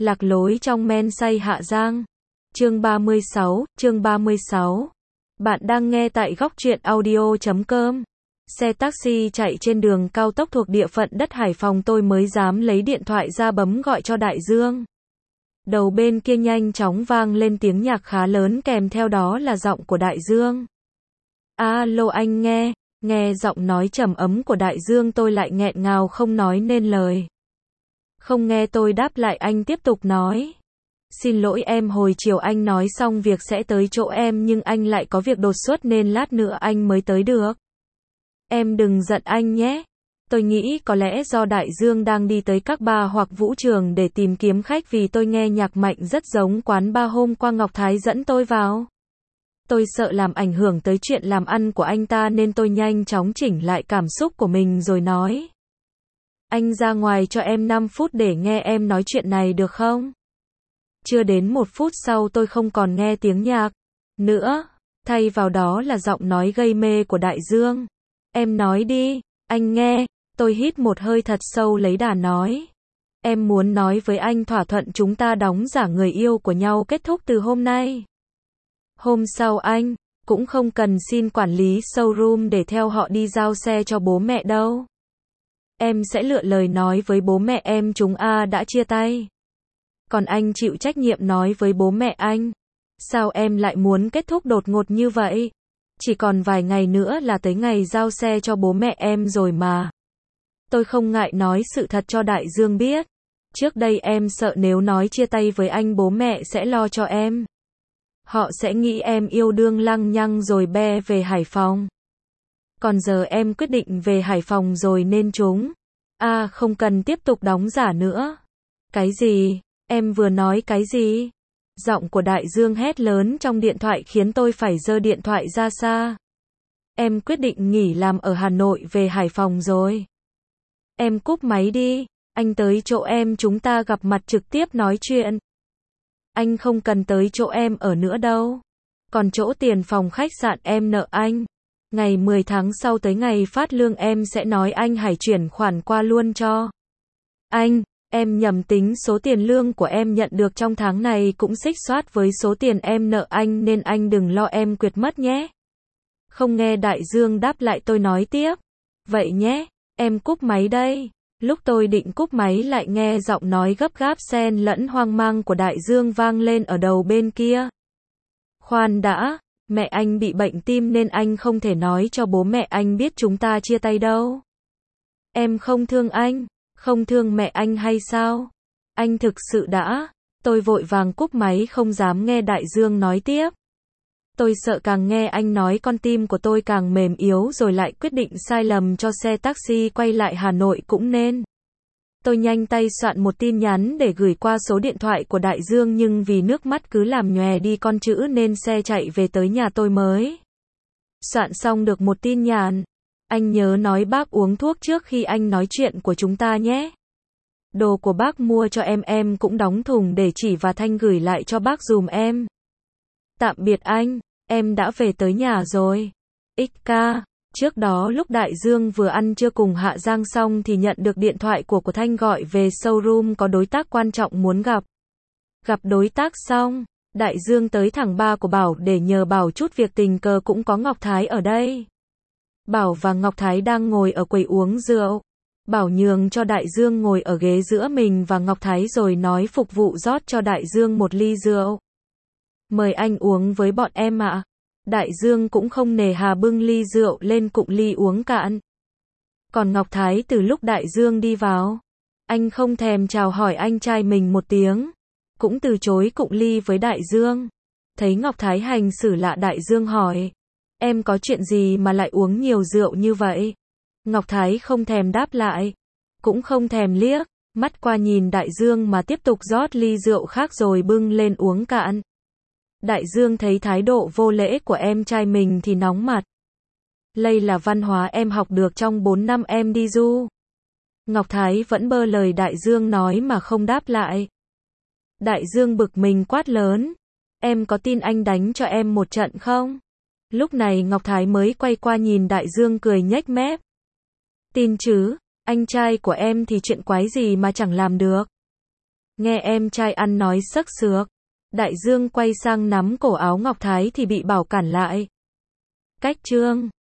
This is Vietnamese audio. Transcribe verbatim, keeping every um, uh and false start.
Lạc lối trong men say Hạ Giang. Chương ba mươi sáu, chương ba mươi sáu. Bạn đang nghe tại góc truyện audio chấm com. Xe taxi chạy trên đường cao tốc thuộc địa phận đất Hải Phòng, tôi mới dám lấy điện thoại ra bấm gọi cho Đại Dương. Đầu bên kia nhanh chóng vang lên tiếng nhạc khá lớn, kèm theo đó là giọng của Đại Dương. Alo anh nghe, nghe giọng nói trầm ấm của Đại Dương tôi lại nghẹn ngào không nói nên lời. Không nghe tôi đáp lại, anh tiếp tục nói. Xin lỗi em, hồi chiều anh nói xong việc sẽ tới chỗ em nhưng anh lại có việc đột xuất nên lát nữa anh mới tới được. Em đừng giận anh nhé. Tôi nghĩ có lẽ do Đại Dương đang đi tới các bar hoặc vũ trường để tìm kiếm khách, vì tôi nghe nhạc mạnh rất giống quán bar hôm qua Ngọc Thái dẫn tôi vào. Tôi sợ làm ảnh hưởng tới chuyện làm ăn của anh ta nên tôi nhanh chóng chỉnh lại cảm xúc của mình rồi nói. Anh ra ngoài cho em năm phút để nghe em nói chuyện này được không? Chưa đến một phút sau tôi không còn nghe tiếng nhạc nữa, thay vào đó là giọng nói gây mê của Đại Dương. Em nói đi, anh nghe. Tôi hít một hơi thật sâu lấy đà nói. Em muốn nói với anh thỏa thuận chúng ta đóng giả người yêu của nhau kết thúc từ hôm nay. Hôm sau anh cũng không cần xin quản lý showroom để theo họ đi giao xe cho bố mẹ đâu. Em sẽ lựa lời nói với bố mẹ em chúng a đã chia tay. Còn anh chịu trách nhiệm nói với bố mẹ anh. Sao em lại muốn kết thúc đột ngột như vậy? Chỉ còn vài ngày nữa là tới ngày giao xe cho bố mẹ em rồi mà. Tôi không ngại nói sự thật cho Đại Dương biết. Trước đây em sợ nếu nói chia tay với anh bố mẹ sẽ lo cho em. Họ sẽ nghĩ em yêu đương lăng nhăng rồi be về Hải Phòng. Còn giờ em quyết định về Hải Phòng rồi nên chúng a không cần tiếp tục đóng giả nữa. Cái gì? Em vừa nói cái gì? Giọng của Đại Dương hét lớn trong điện thoại khiến tôi phải giơ điện thoại ra xa. Em quyết định nghỉ làm ở Hà Nội về Hải Phòng rồi. Em cúp máy đi, anh tới chỗ em chúng ta gặp mặt trực tiếp nói chuyện. Anh không cần tới chỗ em ở nữa đâu. Còn chỗ tiền phòng khách sạn em nợ anh. Ngày mười tháng sau tới ngày phát lương em sẽ nói anh Hải chuyển khoản qua luôn cho anh. Em nhầm tính số tiền lương của em nhận được trong tháng này cũng xích xoát với số tiền em nợ anh nên anh đừng lo em quyệt mất nhé. Không nghe Đại Dương đáp lại, tôi nói tiếp. Vậy nhé, em cúp máy đây. Lúc tôi định cúp máy lại nghe giọng nói gấp gáp xen lẫn hoang mang của Đại Dương vang lên ở đầu bên kia. Khoan đã, mẹ anh bị bệnh tim nên anh không thể nói cho bố mẹ anh biết chúng ta chia tay đâu. Em không thương anh, không thương mẹ anh hay sao? Anh thực sự đã. Tôi vội vàng cúp máy không dám nghe Đại Dương nói tiếp. Tôi sợ càng nghe anh nói con tim của tôi càng mềm yếu rồi lại quyết định sai lầm cho xe taxi quay lại Hà Nội cũng nên. Tôi nhanh tay soạn một tin nhắn để gửi qua số điện thoại của Đại Dương nhưng vì nước mắt cứ làm nhòe đi con chữ nên xe chạy về tới nhà tôi mới soạn xong được một tin nhắn. Anh nhớ nói bác uống thuốc trước khi anh nói chuyện của chúng ta nhé. Đồ của bác mua cho em em cũng đóng thùng để chỉ và Thanh gửi lại cho bác dùm em. Tạm biệt anh, em đã về tới nhà rồi. ích ca. Trước đó lúc Đại Dương vừa ăn trưa cùng Hạ Giang xong thì nhận được điện thoại của của Thanh gọi về showroom có đối tác quan trọng muốn gặp. Gặp đối tác xong, Đại Dương tới thẳng ba của Bảo để nhờ Bảo chút việc, tình cờ cũng có Ngọc Thái ở đây. Bảo và Ngọc Thái đang ngồi ở quầy uống rượu. Bảo nhường cho Đại Dương ngồi ở ghế giữa mình và Ngọc Thái rồi nói phục vụ rót cho Đại Dương một ly rượu. Mời anh uống với bọn em ạ. Đại Dương cũng không nề hà bưng ly rượu lên cụng ly uống cạn. Còn Ngọc Thái từ lúc Đại Dương đi vào, anh không thèm chào hỏi anh trai mình một tiếng, cũng từ chối cụng ly với Đại Dương. Thấy Ngọc Thái hành xử lạ, Đại Dương hỏi, em có chuyện gì mà lại uống nhiều rượu như vậy? Ngọc Thái không thèm đáp lại, cũng không thèm liếc mắt qua nhìn Đại Dương mà tiếp tục rót ly rượu khác rồi bưng lên uống cạn. Đại Dương thấy thái độ vô lễ của em trai mình thì nóng mặt. Đây là văn hóa em học được trong bốn năm em đi du. Ngọc Thái vẫn bơ lời Đại Dương nói mà không đáp lại. Đại Dương bực mình quát lớn. Em có tin anh đánh cho em một trận không? Lúc này Ngọc Thái mới quay qua nhìn Đại Dương cười nhếch mép. Tin chứ, anh trai của em thì chuyện quái gì mà chẳng làm được. Nghe em trai ăn nói sắc sược. Đại Dương quay sang nắm cổ áo Ngọc Thái thì bị Bảo cản lại. Cách chương